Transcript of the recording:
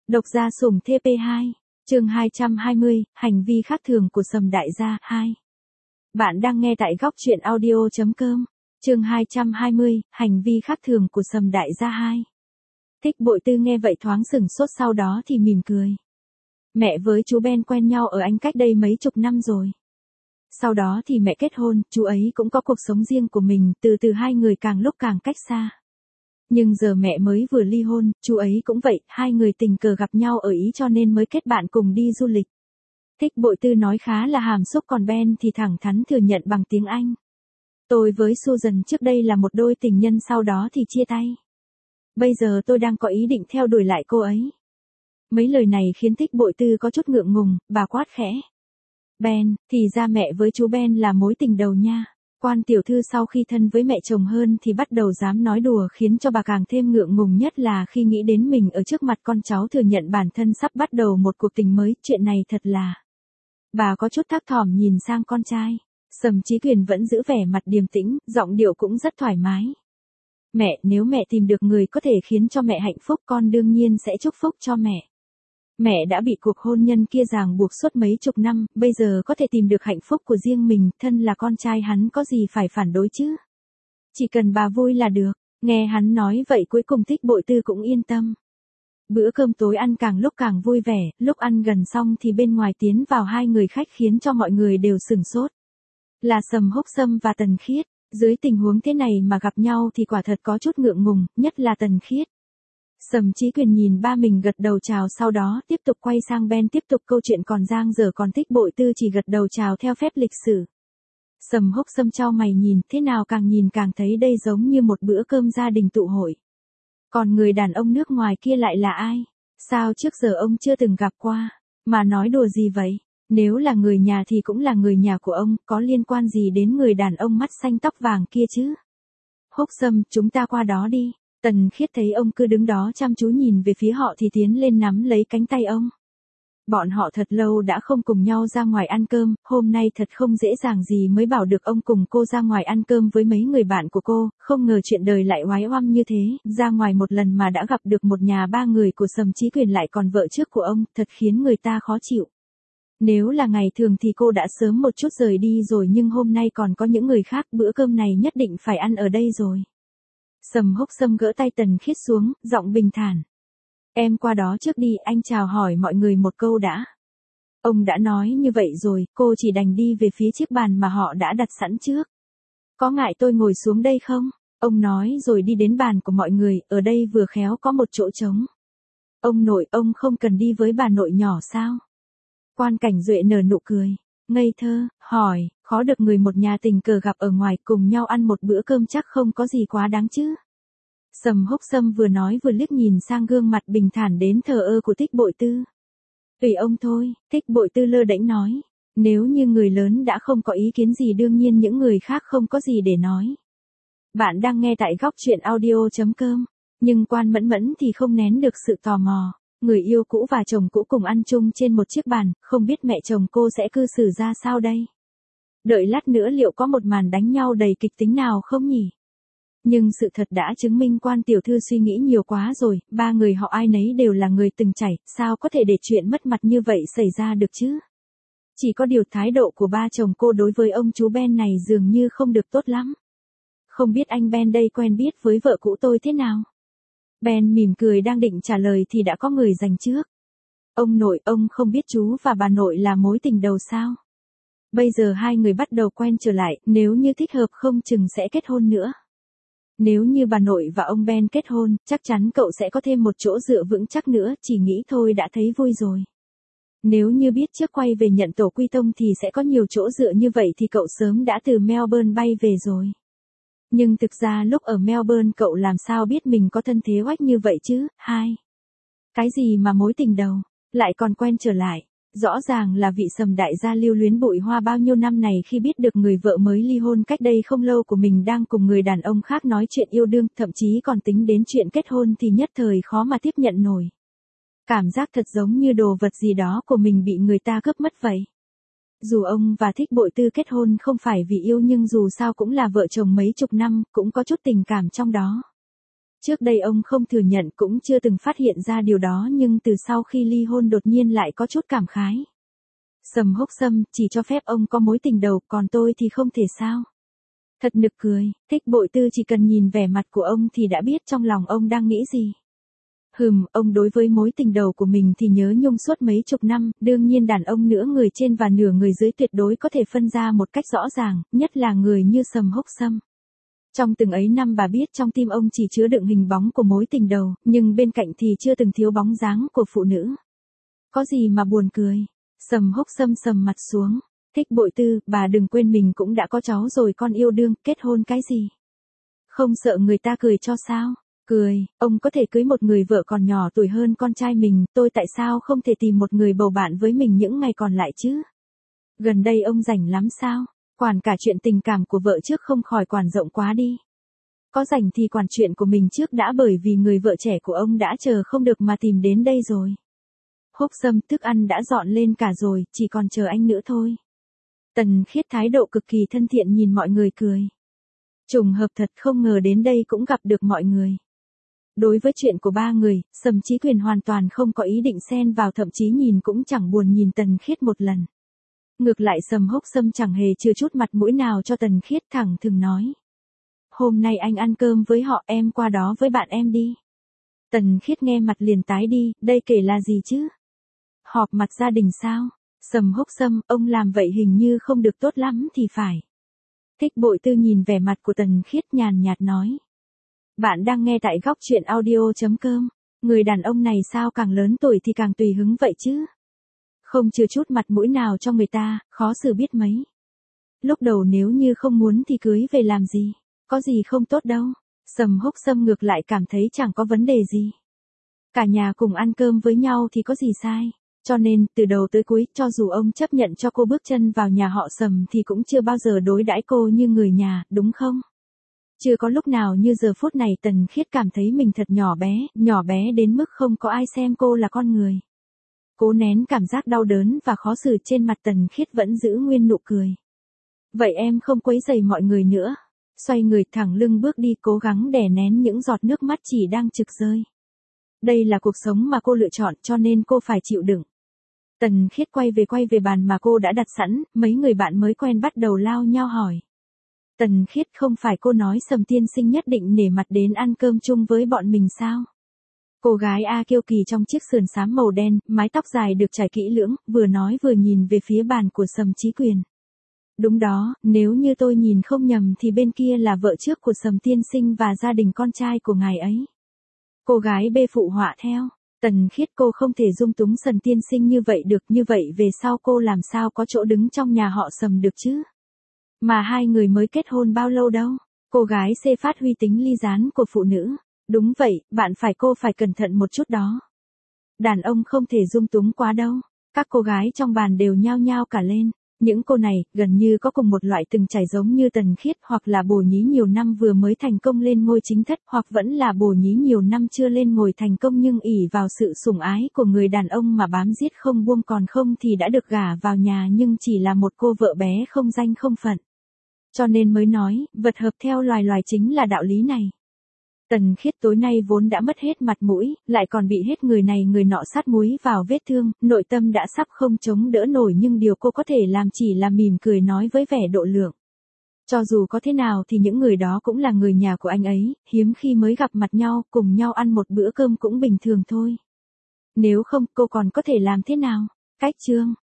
Độc gia sủng TP2, chương 220, hành vi khác thường của Sầm đại gia 2. Bạn đang nghe tại góc truyện audio.com, chương 220, hành vi khác thường của Sầm đại gia 2. Thích Bội Tư nghe vậy thoáng sửng sốt, sau đó thì mỉm cười. Mẹ với chú Ben quen nhau ở Anh cách đây mấy chục năm rồi. Sau đó thì mẹ kết hôn, chú ấy cũng có cuộc sống riêng của mình, từ từ hai người càng lúc càng cách xa. Nhưng giờ mẹ mới vừa ly hôn, chú ấy cũng vậy, hai người tình cờ gặp nhau ở Ý cho nên mới kết bạn cùng đi du lịch. Thích Bội Tư nói khá là hàm xúc, còn Ben thì thẳng thắn thừa nhận bằng tiếng Anh. Tôi với Susan trước đây là một đôi tình nhân, sau đó thì chia tay. Bây giờ tôi đang có ý định theo đuổi lại cô ấy. Mấy lời này khiến Thích Bội Tư có chút ngượng ngùng, bà quát khẽ. Ben, thì ra mẹ với chú Ben là mối tình đầu nha. Quan tiểu thư sau khi thân với mẹ chồng hơn thì bắt đầu dám nói đùa, khiến cho bà càng thêm ngượng ngùng, nhất là khi nghĩ đến mình ở trước mặt con cháu thừa nhận bản thân sắp bắt đầu một cuộc tình mới, chuyện này thật là... Bà có chút thấp thỏm nhìn sang con trai. Sầm Chí Quyền vẫn giữ vẻ mặt điềm tĩnh, giọng điệu cũng rất thoải mái. Mẹ, nếu mẹ tìm được người có thể khiến cho mẹ hạnh phúc, con đương nhiên sẽ chúc phúc cho mẹ. Mẹ đã bị cuộc hôn nhân kia ràng buộc suốt mấy chục năm, bây giờ có thể tìm được hạnh phúc của riêng mình, thân là con trai hắn có gì phải phản đối chứ. Chỉ cần bà vui là được. Nghe hắn nói vậy cuối cùng Thích Bội Tư cũng yên tâm. Bữa cơm tối ăn càng lúc càng vui vẻ, lúc ăn gần xong thì bên ngoài tiến vào hai người khách khiến cho mọi người đều sửng sốt. Là Sầm Húc Sâm và Tần Khiết. Dưới tình huống thế này mà gặp nhau thì quả thật có chút ngượng ngùng, nhất là Tần Khiết. Sầm Chí Quyền nhìn ba mình gật đầu chào, sau đó tiếp tục quay sang Ben tiếp tục câu chuyện còn dang dở, còn Thích Bội Tư chỉ gật đầu chào theo phép lịch sử. Sầm Húc Sâm chau mày nhìn, thế nào càng nhìn càng thấy đây giống như một bữa cơm gia đình tụ hội. Còn người đàn ông nước ngoài kia lại là ai? Sao trước giờ ông chưa từng gặp qua? Mà nói đùa gì vậy? Nếu là người nhà thì cũng là người nhà của ông, có liên quan gì đến người đàn ông mắt xanh tóc vàng kia chứ? Húc Sâm, chúng ta qua đó đi. Tần Khiết thấy ông cứ đứng đó chăm chú nhìn về phía họ thì tiến lên nắm lấy cánh tay ông. Bọn họ thật lâu đã không cùng nhau ra ngoài ăn cơm, hôm nay thật không dễ dàng gì mới bảo được ông cùng cô ra ngoài ăn cơm với mấy người bạn của cô, không ngờ chuyện đời lại oái oăm như thế, ra ngoài một lần mà đã gặp được một nhà ba người của Sầm Chí Quyền lại còn vợ trước của ông, thật khiến người ta khó chịu. Nếu là ngày thường thì cô đã sớm một chút rời đi rồi, nhưng hôm nay còn có những người khác, bữa cơm này nhất định phải ăn ở đây rồi. Sầm Húc Sâm gỡ tay Tần Khiết xuống, giọng bình thản. Em qua đó trước đi, anh chào hỏi mọi người một câu đã. Ông đã nói như vậy rồi, cô chỉ đành đi về phía chiếc bàn mà họ đã đặt sẵn trước. Có ngại tôi ngồi xuống đây không? Ông nói rồi đi đến bàn của mọi người, ở đây vừa khéo có một chỗ trống. Ông nội, ông không cần đi với bà nội nhỏ sao? Quan Cảnh Duệ nở nụ cười, ngây thơ, hỏi, khó được người một nhà tình cờ gặp ở ngoài cùng nhau ăn một bữa cơm chắc không có gì quá đáng chứ. Sầm Húc Sâm vừa nói vừa liếc nhìn sang gương mặt bình thản đến thờ ơ của Thích Bội Tư. Tùy ông thôi, Thích Bội Tư lơ đễnh nói. Nếu như người lớn đã không có ý kiến gì đương nhiên những người khác không có gì để nói. Bạn đang nghe tại góc truyện audio.com, nhưng Quan Mẫn Mẫn thì không nén được sự tò mò. Người yêu cũ và chồng cũ cùng ăn chung trên một chiếc bàn, không biết mẹ chồng cô sẽ cư xử ra sao đây? Đợi lát nữa liệu có một màn đánh nhau đầy kịch tính nào không nhỉ? Nhưng sự thật đã chứng minh Quan tiểu thư suy nghĩ nhiều quá rồi, ba người họ ai nấy đều là người từng trải, sao có thể để chuyện mất mặt như vậy xảy ra được chứ? Chỉ có điều thái độ của ba chồng cô đối với ông chú Ben này dường như không được tốt lắm. Không biết anh Ben đây quen biết với vợ cũ tôi thế nào? Ben mỉm cười đang định trả lời thì đã có người giành trước. Ông nội, ông không biết chú và bà nội là mối tình đầu sao? Bây giờ hai người bắt đầu quen trở lại, nếu như thích hợp không chừng sẽ kết hôn nữa. Nếu như bà nội và ông Ben kết hôn, chắc chắn cậu sẽ có thêm một chỗ dựa vững chắc nữa, chỉ nghĩ thôi đã thấy vui rồi. Nếu như biết trước quay về nhận tổ quy tông thì sẽ có nhiều chỗ dựa như vậy thì cậu sớm đã từ Melbourne bay về rồi. Nhưng thực ra lúc ở Melbourne cậu làm sao biết mình có thân thế oách như vậy chứ, Cái gì mà mối tình đầu, lại còn quen trở lại. Rõ ràng là vị Sầm đại gia lưu luyến bụi hoa bao nhiêu năm này khi biết được người vợ mới ly hôn cách đây không lâu của mình đang cùng người đàn ông khác nói chuyện yêu đương, thậm chí còn tính đến chuyện kết hôn thì nhất thời khó mà tiếp nhận nổi. Cảm giác thật giống như đồ vật gì đó của mình bị người ta cướp mất vậy. Dù ông và Thích Bội Tư kết hôn không phải vì yêu nhưng dù sao cũng là vợ chồng mấy chục năm, cũng có chút tình cảm trong đó. Trước đây ông không thừa nhận cũng chưa từng phát hiện ra điều đó nhưng từ sau khi ly hôn đột nhiên lại có chút cảm khái. Sầm Hốc Sâm, chỉ cho phép ông có mối tình đầu, còn tôi thì không thể sao? Thật nực cười, Thích Bội Tư chỉ cần nhìn vẻ mặt của ông thì đã biết trong lòng ông đang nghĩ gì. Ông đối với mối tình đầu của mình thì nhớ nhung suốt mấy chục năm, đương nhiên đàn ông nửa người trên và nửa người dưới tuyệt đối có thể phân ra một cách rõ ràng, nhất là người như Sầm Hốc Sâm. Trong từng ấy năm bà biết trong tim ông chỉ chứa đựng hình bóng của mối tình đầu, nhưng bên cạnh thì chưa từng thiếu bóng dáng của phụ nữ. Có gì mà buồn cười? Sầm Hốc Sâm sầm mặt xuống. Thích Bội Tư, bà đừng quên mình cũng đã có cháu rồi, con yêu đương, kết hôn cái gì? Không sợ người ta cười cho sao? Cười, ông có thể cưới một người vợ còn nhỏ tuổi hơn con trai mình, tôi tại sao không thể tìm một người bầu bạn với mình những ngày còn lại chứ? Gần đây ông rảnh lắm sao? Quản cả chuyện tình cảm của vợ trước không khỏi quản rộng quá đi. Có rảnh thì quản chuyện của mình trước đã, bởi vì người vợ trẻ của ông đã chờ không được mà tìm đến đây rồi. Hốc Sâm, thức ăn đã dọn lên cả rồi, chỉ còn chờ anh nữa thôi. Tần Khiết thái độ cực kỳ thân thiện nhìn mọi người cười. Trùng hợp thật, không ngờ đến đây cũng gặp được mọi người. Đối với chuyện của ba người, Sầm Chí Quyền hoàn toàn không có ý định xen vào, thậm chí nhìn cũng chẳng buồn nhìn Tần Khiết một lần. Ngược lại Sầm Hốc Sâm chẳng hề chừa chút mặt mũi nào cho Tần Khiết, thẳng thừng nói. Hôm nay anh ăn cơm với họ, em qua đó với bạn em đi. Tần Khiết nghe mặt liền tái đi, đây kể là gì chứ? Họp mặt gia đình sao? Sầm Hốc Sâm, ông làm vậy hình như không được tốt lắm thì phải. Thích Bội Tư nhìn vẻ mặt của Tần Khiết nhàn nhạt nói. Bạn đang nghe tại góc truyện audio.com. Người đàn ông này sao càng lớn tuổi thì càng tùy hứng vậy chứ? Không chừa chút mặt mũi nào cho người ta, khó xử biết mấy. Lúc đầu nếu như không muốn thì cưới về làm gì, có gì không tốt đâu. Sầm Hốc Sâm ngược lại cảm thấy chẳng có vấn đề gì. Cả nhà cùng ăn cơm với nhau thì có gì sai. Cho nên, từ đầu tới cuối, cho dù ông chấp nhận cho cô bước chân vào nhà họ Sầm thì cũng chưa bao giờ đối đãi cô như người nhà, đúng không? Chưa có lúc nào như giờ phút này Tần Khiết cảm thấy mình thật nhỏ bé đến mức không có ai xem cô là con người. Cố nén cảm giác đau đớn và khó xử trên mặt, Tần Khiết vẫn giữ nguyên nụ cười. Vậy em không quấy rầy mọi người nữa. Xoay người thẳng lưng bước đi, cố gắng đè nén những giọt nước mắt chỉ đang trực rơi. Đây là cuộc sống mà cô lựa chọn, cho nên cô phải chịu đựng. Tần Khiết quay về bàn mà cô đã đặt sẵn, mấy người bạn mới quen bắt đầu lao nhau hỏi. Tần Khiết, không phải cô nói Sầm tiên sinh nhất định nể mặt đến ăn cơm chung với bọn mình sao? Cô gái A kiêu kỳ trong chiếc sườn xám màu đen, mái tóc dài được trải kỹ lưỡng, vừa nói vừa nhìn về phía bàn của Sầm Chí Quyền. Đúng đó, nếu như tôi nhìn không nhầm thì bên kia là vợ trước của Sầm tiên sinh và gia đình con trai của ngài ấy. Cô gái B phụ họa theo. Tần Khiết, cô không thể dung túng Sầm tiên sinh như vậy được, như vậy về sau cô làm sao có chỗ đứng trong nhà họ Sầm được chứ? Mà hai người mới kết hôn bao lâu đâu? Cô gái C phát huy tính ly gián của phụ nữ. Đúng vậy, cô phải cẩn thận một chút đó. Đàn ông không thể dung túng quá đâu. Các cô gái trong bàn đều nhao nhao cả lên. Những cô này, gần như có cùng một loại từng trải giống như Tần Khiết, hoặc là bồ nhí nhiều năm vừa mới thành công lên ngôi chính thất, hoặc vẫn là bồ nhí nhiều năm chưa lên ngôi thành công nhưng ỷ vào sự sủng ái của người đàn ông mà bám giết không buông, còn không thì đã được gả vào nhà nhưng chỉ là một cô vợ bé không danh không phận. Cho nên mới nói, vật hợp theo loài chính là đạo lý này. Tần Khiết tối nay vốn đã mất hết mặt mũi, lại còn bị hết người này người nọ sát muối vào vết thương, nội tâm đã sắp không chống đỡ nổi, nhưng điều cô có thể làm chỉ là mỉm cười nói với vẻ độ lượng. Cho dù có thế nào thì những người đó cũng là người nhà của anh ấy, hiếm khi mới gặp mặt nhau, cùng nhau ăn một bữa cơm cũng bình thường thôi. Nếu không, cô còn có thể làm thế nào? Cách chương.